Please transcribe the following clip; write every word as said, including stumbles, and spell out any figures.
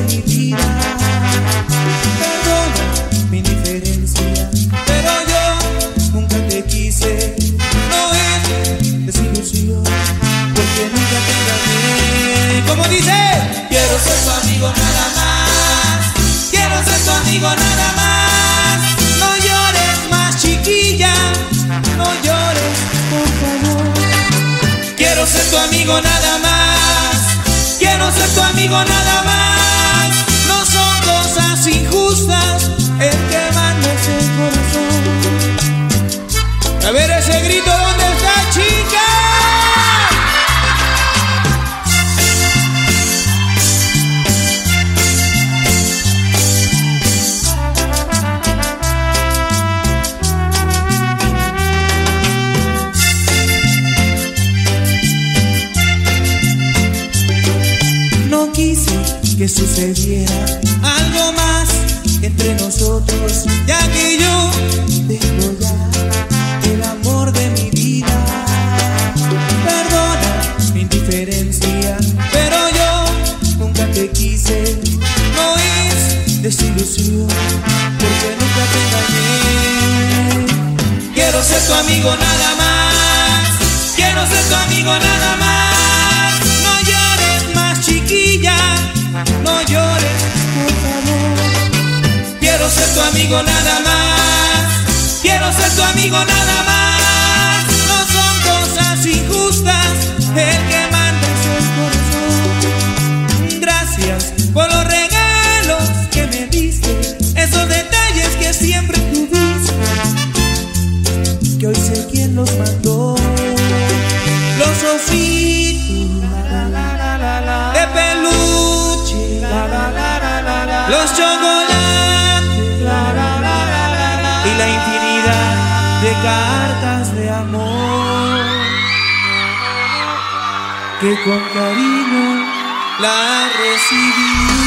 mi vida. Perdona mi indiferencia, pero yo nunca te quise. No es desilusión, porque nunca te engañé. Como dice, quiero ser tu amigo nada más. Quiero ser tu amigo nada más. No llores más, chiquilla, no llores, por favor. Quiero ser tu amigo nada más. Quiero ser tu amigo nada más. No son cosas injustas el que manda es el corazón. A ver ese grito, ¿dónde está, chica? No quise que sucediera algo más entre nosotros, ya que yo tengo ya el amor de mi vida. Perdona mi indiferencia, pero yo nunca te quise. No es desilusión, porque nunca te engañé. Quiero ser tu amigo nada más. Quiero ser tu amigo nada más. Chiquilla, no llores, por favor. Quiero ser tu amigo nada más. Quiero ser tu amigo nada más. No son cosas injustas el que manda es el corazón. Gracias por los regalos que me diste, esos detalles que siempre tuviste, que hoy sé quién los mandó. Los ositos de peluche, los chocolates y la infinidad de cartas de amor que con cariño la recibí.